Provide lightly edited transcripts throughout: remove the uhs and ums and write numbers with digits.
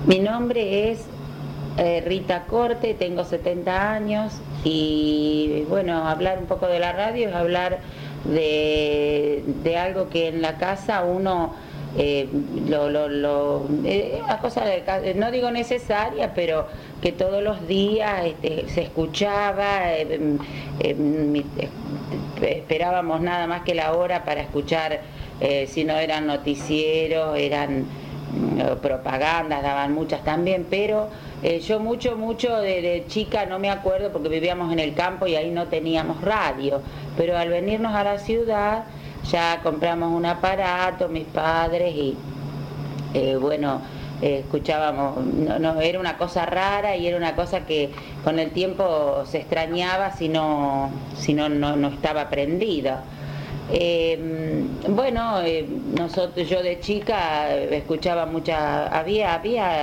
Mi nombre es Rita Corte, tengo 70 años y bueno, hablar un poco de la radio es hablar de algo que en la casa uno, a cosa no digo necesaria, pero que todos los días se escuchaba, esperábamos nada más que la hora para escuchar, si no eran noticieros, eran propagandas, daban muchas también, pero yo mucho de chica no me acuerdo porque vivíamos en el campo y ahí no teníamos radio, pero al venirnos a la ciudad ya compramos un aparato, mis padres, y escuchábamos, era una cosa rara y era una cosa que con el tiempo se extrañaba si no estaba prendida. Yo de chica escuchaba había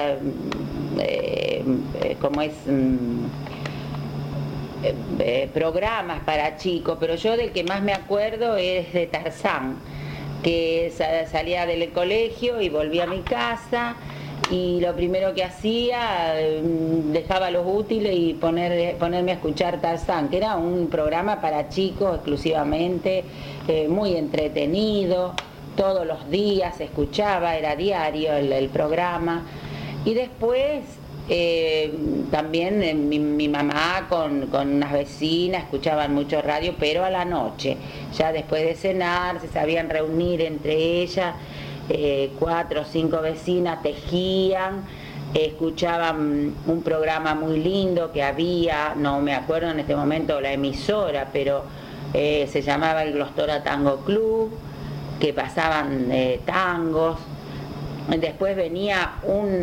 programas para chicos, pero yo del que más me acuerdo es de Tarzán, que salía del colegio y volvía a mi casa y lo primero que hacía, dejaba los útiles y ponerme a escuchar Tarzán, que era un programa para chicos exclusivamente, muy entretenido, todos los días se escuchaba, era diario el programa. Y después también mi mamá con unas vecinas escuchaban mucho radio, pero a la noche, ya después de cenar, se sabían reunir entre ellas, 4 o 5 vecinas tejían, escuchaban un programa muy lindo que había, no me acuerdo en este momento la emisora, pero se llamaba el Glostora Tango Club, que pasaban tangos. Después venía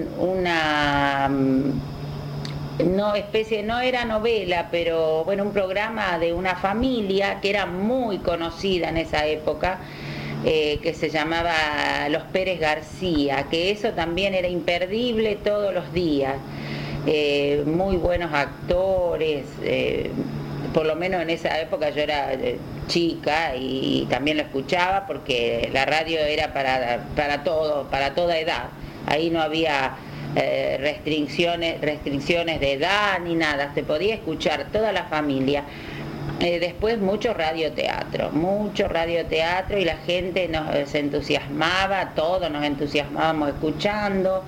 no era novela, pero bueno, un programa de una familia que era muy conocida en esa época, que se llamaba Los Pérez García, que eso también era imperdible todos los días. Muy buenos actores, por lo menos en esa época yo era chica y también lo escuchaba porque la radio era para toda edad. Ahí no había restricciones de edad ni nada, se podía escuchar toda la familia. Después mucho radioteatro y la gente se entusiasmaba, todos nos entusiasmábamos escuchando,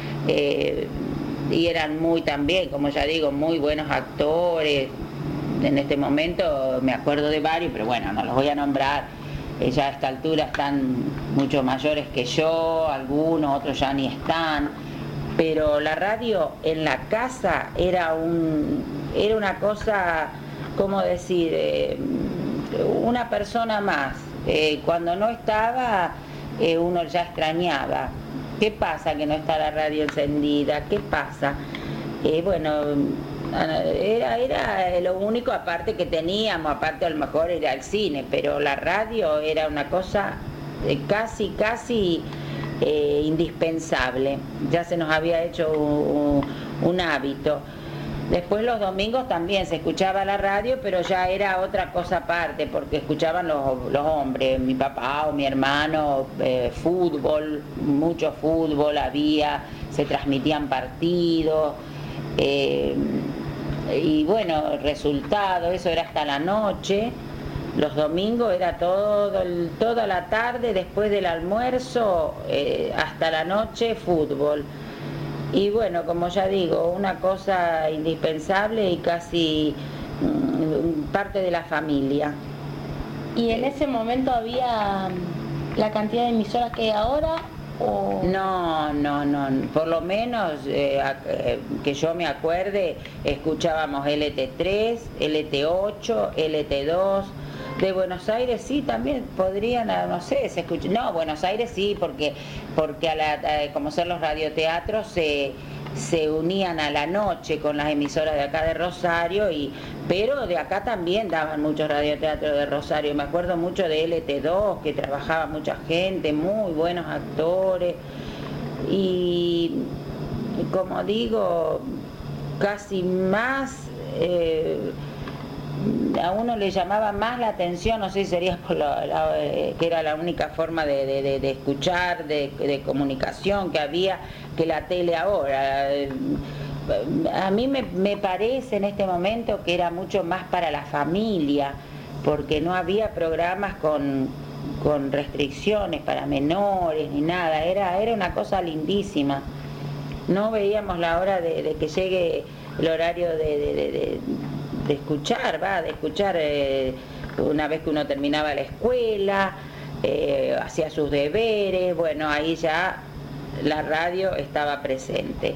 y eran muy también, como ya digo, muy buenos actores. En este momento me acuerdo de varios, pero bueno, no los voy a nombrar, ya a esta altura están mucho mayores que yo, algunos, otros ya ni están, pero la radio en la casa era una cosa, ¿cómo decir? Una persona más. Cuando no estaba, uno ya extrañaba. ¿Qué pasa que no está la radio encendida? ¿Qué pasa? Era lo único aparte que teníamos, aparte a lo mejor era el cine, pero la radio era una cosa casi indispensable. Ya se nos había hecho un hábito. Después los domingos también se escuchaba la radio, pero ya era otra cosa aparte, porque escuchaban los hombres, mi papá o mi hermano, fútbol, mucho fútbol había, se transmitían partidos, y bueno, resultado, eso era hasta la noche. Los domingos era toda la tarde, después del almuerzo, hasta la noche, fútbol. Y bueno, como ya digo, una cosa indispensable y casi parte de la familia. ¿Y en ese momento había la cantidad de emisoras que hay ahora? ¿O? No, por lo menos que yo me acuerde, escuchábamos LT3, LT8, LT2. De Buenos Aires sí, también podrían, no sé, se escucha. No, Buenos Aires sí, porque como son los radioteatros, se unían a la noche con las emisoras de acá de Rosario, pero de acá también daban muchos radioteatros de Rosario. Me acuerdo mucho de LT2, que trabajaba mucha gente, muy buenos actores, y como digo, casi más a uno le llamaba más la atención, no sé si sería por que era la única forma de escuchar, de comunicación que había, que la tele ahora. A mí me parece en este momento que era mucho más para la familia, porque no había programas con restricciones para menores ni nada, era una cosa lindísima. No veíamos la hora de que llegue el horario de escuchar, una vez que uno terminaba la escuela, hacía sus deberes, bueno, ahí ya la radio estaba presente.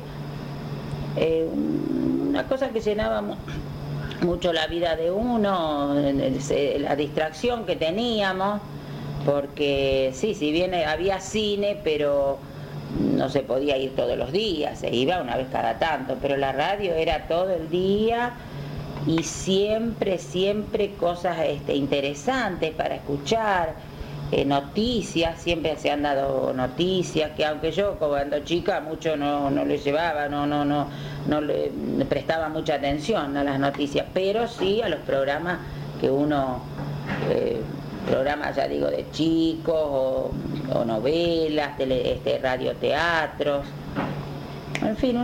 Una cosa que llenaba mucho la vida de uno, la distracción que teníamos, porque sí, si bien había cine, pero no se podía ir todos los días, se iba una vez cada tanto, pero la radio era todo el día y siempre cosas interesantes para escuchar, noticias, siempre se han dado noticias, que aunque yo cuando chica mucho no le llevaba, no le prestaba mucha atención a las noticias, pero sí a los programas que uno... programas, ya digo, de chicos o novelas, radioteatros, en fin,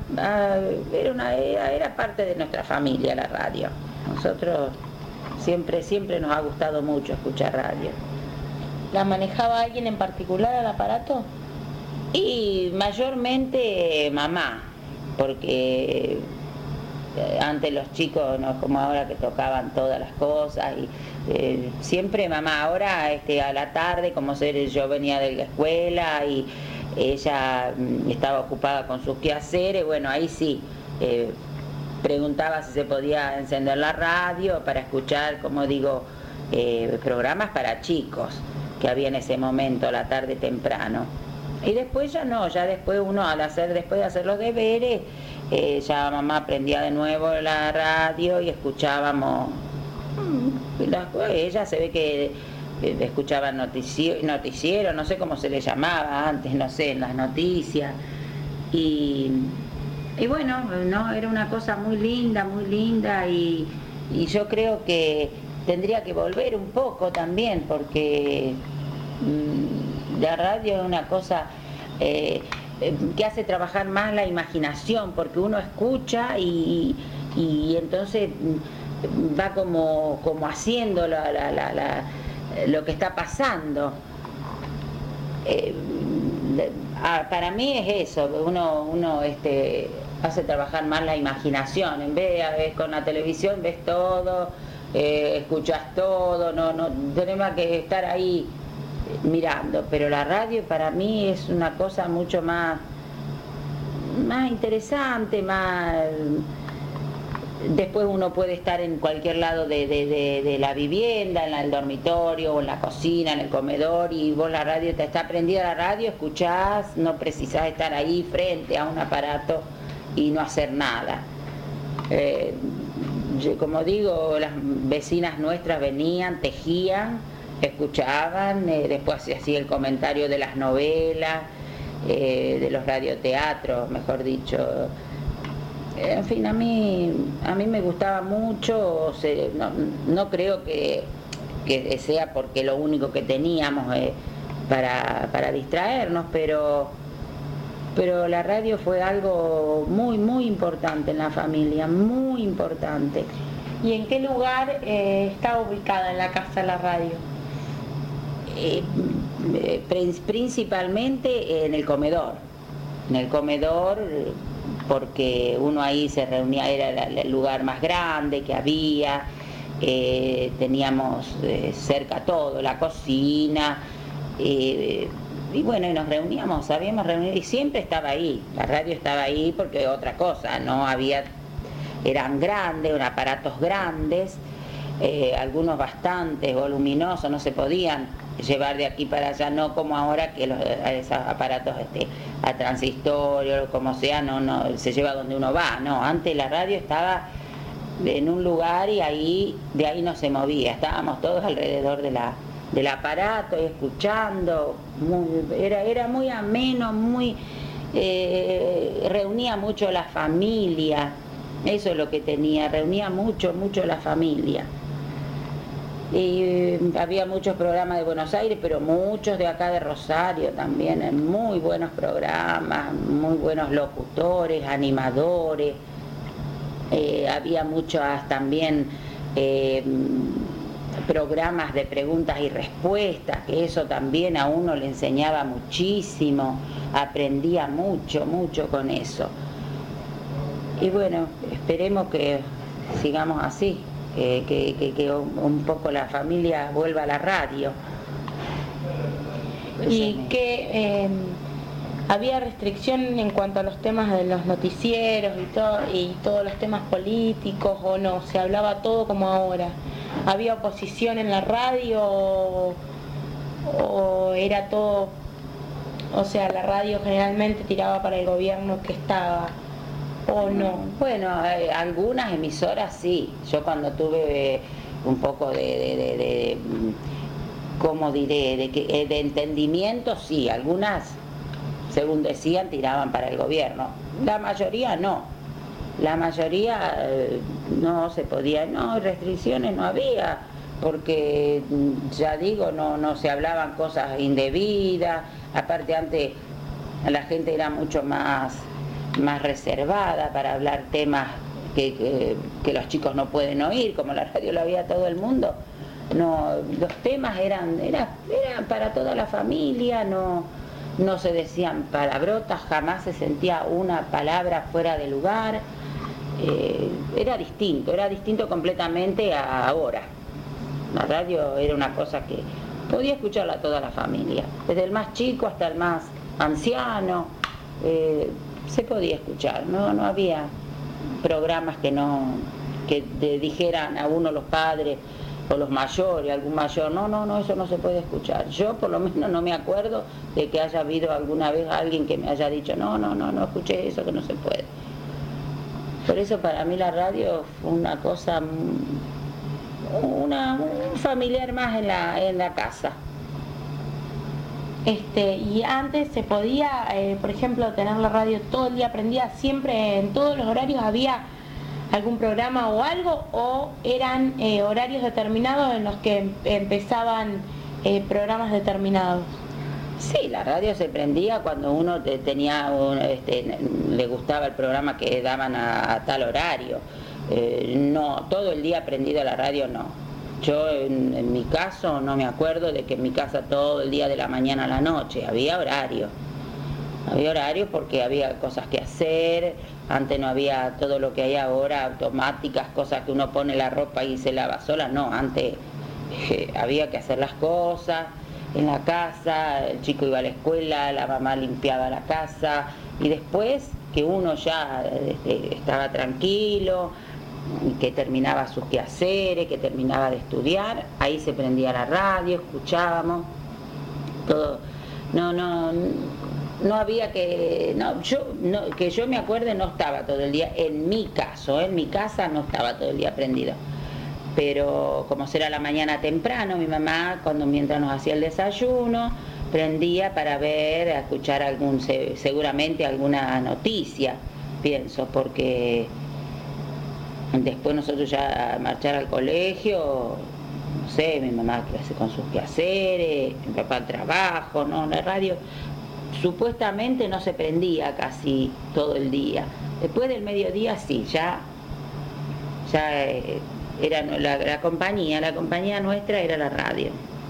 era parte de nuestra familia la radio. Nosotros siempre nos ha gustado mucho escuchar radio. ¿La manejaba alguien en particular al aparato? Y mayormente mamá, porque antes los chicos, no como ahora que tocaban todas las cosas, y siempre mamá. Ahora a la tarde, como yo venía de la escuela y ella estaba ocupada con sus quehaceres, bueno, ahí sí preguntaba si se podía encender la radio para escuchar, como digo, programas para chicos que había en ese momento, a la tarde temprano. Y después ya no, ya después uno después de hacer los deberes, ya mamá prendía de nuevo la radio y escuchábamos, ella se ve que escuchaba noticiero, no sé cómo se le llamaba antes, no sé, en las noticias. Y bueno, no, era una cosa muy linda y yo creo que tendría que volver un poco también, porque la radio es una cosa que hace trabajar más la imaginación, porque uno escucha y entonces va como haciendo lo que está pasando. Para mí es eso, uno hace trabajar más la imaginación, en vez de con la televisión ves todo, escuchas todo, no tenemos que estar ahí mirando, pero la radio para mí es una cosa mucho más interesante, más... Después uno puede estar en cualquier lado de la vivienda, en el dormitorio, o en la cocina, en el comedor, y vos la radio, te está prendida la radio, escuchás, no precisás estar ahí frente a un aparato y no hacer nada. Como digo, las vecinas nuestras venían, tejían, escuchaban, después se hacía el comentario de las novelas, de los radioteatros, mejor dicho. En fin, a mí me gustaba mucho, no creo que sea porque lo único que teníamos para distraernos, pero la radio fue algo muy importante en la familia, muy importante. ¿Y en qué lugar está ubicada en la casa la radio? Principalmente en el comedor, porque uno ahí se reunía, era el lugar más grande que había, teníamos cerca todo, la cocina, y bueno, y nos reuníamos, sabíamos reunir y siempre estaba ahí, la radio estaba ahí porque otra cosa, no había, eran grandes, eran aparatos grandes, algunos bastante voluminosos, no se podían llevar de aquí para allá, no como ahora que esos aparatos a transistorio, como sea, no se lleva donde uno va, no, antes la radio estaba en un lugar y de ahí no se movía, estábamos todos alrededor del aparato y escuchando, era muy ameno, reunía mucho la familia, Eso es lo que tenía, reunía mucho la familia. Y había muchos programas de Buenos Aires, pero muchos de acá de Rosario también, muy buenos programas, muy buenos locutores, animadores. Había muchas también programas de preguntas y respuestas, que eso también a uno le enseñaba muchísimo, aprendía mucho con eso. Y bueno, esperemos que sigamos así, que un poco la familia vuelva a la radio. Y que había restricción en cuanto a los temas de los noticieros y todos los temas políticos, o no, se hablaba todo como ahora. ¿Había oposición en la radio o era todo, o sea, la radio generalmente tiraba para el gobierno que estaba, o no? Bueno, algunas emisoras sí. Yo cuando tuve un poco de ¿cómo diré? De entendimiento, sí. Algunas, según decían, tiraban para el gobierno. La mayoría no. La mayoría no se podía, no, restricciones no había, porque ya digo, no se hablaban cosas indebidas. Aparte, antes la gente era mucho más reservada para hablar temas que los chicos no pueden oír, como la radio lo había todo el mundo. No, los temas eran para toda la familia, no se decían palabrotas, jamás se sentía una palabra fuera de lugar. Era distinto completamente a ahora. La radio era una cosa que podía escucharla toda la familia, desde el más chico hasta el más anciano, se podía escuchar, no había programas que dijeran a uno los padres o los mayores, algún mayor, no, eso no se puede escuchar. Yo por lo menos no me acuerdo de que haya habido alguna vez alguien que me haya dicho no escuché eso, que no se puede. Por eso para mí la radio fue una cosa, un familiar más en la casa. Y antes se podía, por ejemplo, tener la radio todo el día prendida, siempre en todos los horarios había algún programa o algo, o eran horarios determinados en los que empezaban programas determinados. Sí, la radio se prendía cuando uno le gustaba el programa que daban a tal horario. No, todo el día prendido la radio no. Yo en mi caso no me acuerdo de que en mi casa todo el día de la mañana a la noche, había horario porque había cosas que hacer. Antes no había todo lo que hay ahora, automáticas, cosas que uno pone la ropa y se lava sola, no, antes había que hacer las cosas en la casa, el chico iba a la escuela, la mamá limpiaba la casa, y después que uno ya estaba tranquilo, que terminaba sus quehaceres, que terminaba de estudiar, ahí se prendía la radio, escuchábamos todo. No había que yo me acuerde, no estaba todo el día, en mi casa no estaba todo el día prendido, pero como será la mañana temprano, mi mamá mientras nos hacía el desayuno prendía para escuchar seguramente alguna noticia, pienso, porque después nosotros ya marchar al colegio, no sé, mi mamá con sus quehaceres, mi papá al trabajo, la radio supuestamente no se prendía casi todo el día. Después del mediodía sí, ya era la compañía nuestra era la radio.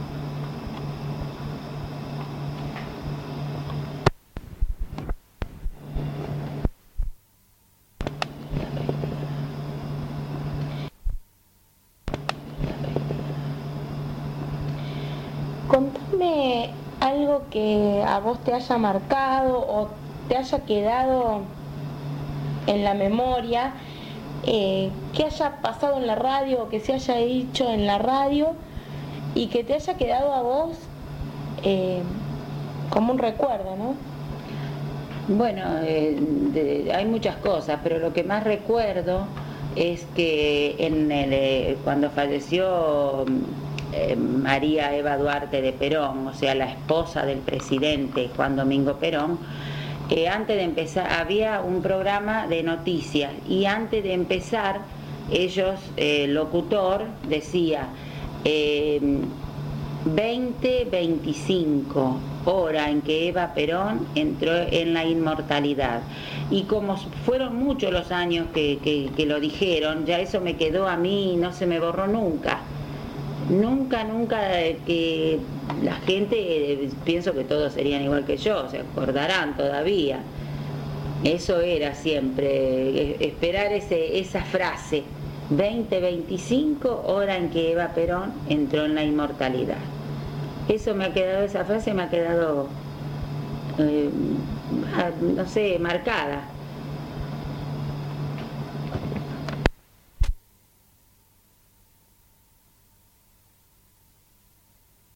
Contame algo que a vos te haya marcado o te haya quedado en la memoria, que haya pasado en la radio o que se haya dicho en la radio y que te haya quedado a vos como un recuerdo, ¿no? Bueno, hay muchas cosas, pero lo que más recuerdo es que cuando falleció María Eva Duarte de Perón, o sea, la esposa del presidente Juan Domingo Perón, antes de empezar, había un programa de noticias y antes de empezar, ellos, el locutor decía 20:25, hora en que Eva Perón entró en la inmortalidad. Y como fueron muchos los años que lo dijeron, ya eso me quedó a mí y no se me borró nunca. Nunca que la gente, pienso que todos serían igual que yo, se acordarán todavía. Eso era siempre, esperar esa frase, 20:25, hora en que Eva Perón entró en la inmortalidad. Eso me ha quedado, esa frase me ha quedado, no sé, marcada.